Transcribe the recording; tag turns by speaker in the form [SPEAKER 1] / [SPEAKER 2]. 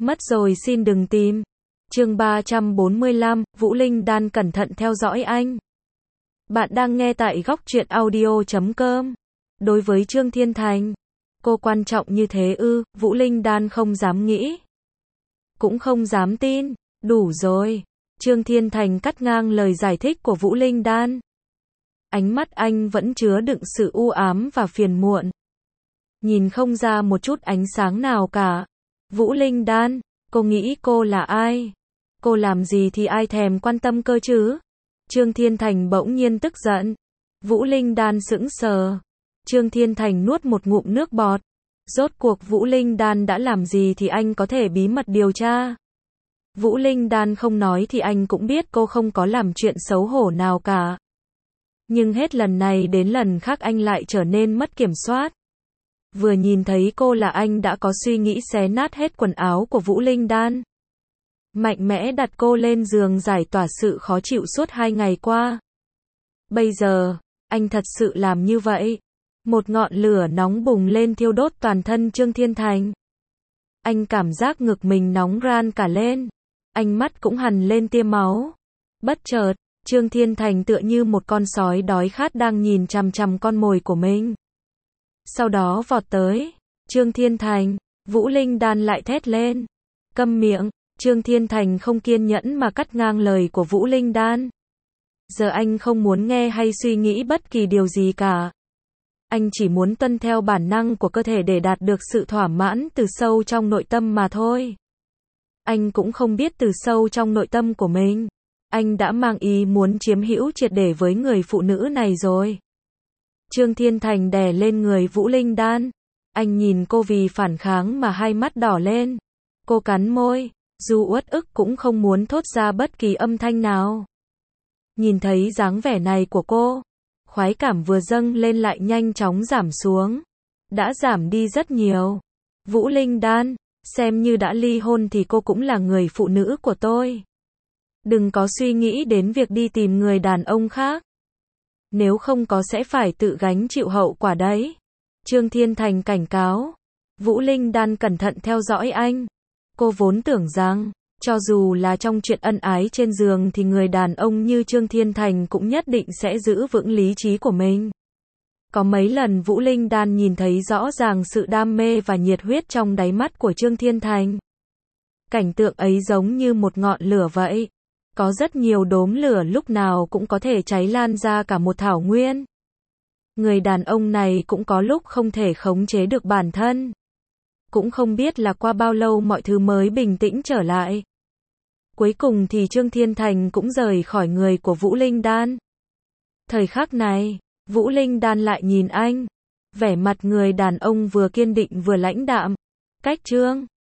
[SPEAKER 1] Mất rồi xin đừng tìm. Chương 345, Vũ Linh Đan cẩn thận theo dõi anh. Bạn đang nghe tại góc truyện audio.com. Đối với Trương Thiên Thành, cô quan trọng như thế ư? Vũ Linh Đan không dám nghĩ, cũng không dám tin. Đủ rồi. Trương Thiên Thành cắt ngang lời giải thích của Vũ Linh Đan. Ánh mắt anh vẫn chứa đựng sự u ám và phiền muộn. Nhìn không ra một chút ánh sáng nào cả. Vũ Linh Đan, cô nghĩ cô là ai? Cô làm gì thì ai thèm quan tâm cơ chứ? Trương Thiên Thành bỗng nhiên tức giận. Vũ Linh Đan sững sờ. Trương Thiên Thành nuốt một ngụm nước bọt. Rốt cuộc Vũ Linh Đan đã làm gì thì anh có thể bí mật điều tra? Vũ Linh Đan không nói thì anh cũng biết cô không có làm chuyện xấu hổ nào cả. Nhưng hết lần này đến lần khác anh lại trở nên mất kiểm soát. Vừa nhìn thấy cô là anh đã có suy nghĩ xé nát hết quần áo của Vũ Linh Đan. Mạnh mẽ đặt cô lên giường giải tỏa sự khó chịu suốt 2 ngày qua. Bây giờ, anh thật sự làm như vậy. Một ngọn lửa nóng bùng lên thiêu đốt toàn thân Trương Thiên Thành. Anh cảm giác ngực mình nóng ran cả lên. Ánh mắt cũng hằn lên tia máu. Bất chợt, Trương Thiên Thành tựa như một con sói đói khát đang nhìn chằm chằm con mồi của mình. Sau đó vọt tới. Trương Thiên Thành, Vũ Linh Đan lại thét lên. Câm miệng. Trương Thiên Thành không kiên nhẫn mà cắt ngang lời của Vũ Linh Đan. Giờ anh không muốn nghe hay suy nghĩ bất kỳ điều gì cả. Anh chỉ muốn tuân theo bản năng của cơ thể để đạt được sự thỏa mãn từ sâu trong nội tâm mà thôi. Anh cũng không biết từ sâu trong nội tâm của mình, anh đã mang ý muốn chiếm hữu triệt để với người phụ nữ này rồi. Trương Thiên Thành đè lên người Vũ Linh Đan. Anh nhìn cô vì phản kháng mà hai mắt đỏ lên. Cô cắn môi, dù uất ức cũng không muốn thốt ra bất kỳ âm thanh nào. Nhìn thấy dáng vẻ này của cô, khoái cảm vừa dâng lên lại nhanh chóng giảm xuống. Đã giảm đi rất nhiều. Vũ Linh Đan, xem như đã ly hôn thì cô cũng là người phụ nữ của tôi. Đừng có suy nghĩ đến việc đi tìm người đàn ông khác. Nếu không có sẽ phải tự gánh chịu hậu quả đấy. Trương Thiên Thành cảnh cáo. Vũ Linh Đan cẩn thận theo dõi anh. Cô vốn tưởng rằng, cho dù là trong chuyện ân ái trên giường thì người đàn ông như Trương Thiên Thành cũng nhất định sẽ giữ vững lý trí của mình. Có mấy lần Vũ Linh Đan nhìn thấy rõ ràng sự đam mê và nhiệt huyết trong đáy mắt của Trương Thiên Thành. Cảnh tượng ấy giống như một ngọn lửa vậy. Có rất nhiều đốm lửa lúc nào cũng có thể cháy lan ra cả một thảo nguyên. Người đàn ông này cũng có lúc không thể khống chế được bản thân. Cũng không biết là qua bao lâu mọi thứ mới bình tĩnh trở lại. Cuối cùng thì Trương Thiên Thành cũng rời khỏi người của Vũ Linh Đan. Thời khắc này, Vũ Linh Đan lại nhìn anh. Vẻ mặt người đàn ông vừa kiên định vừa lãnh đạm. Cách Trương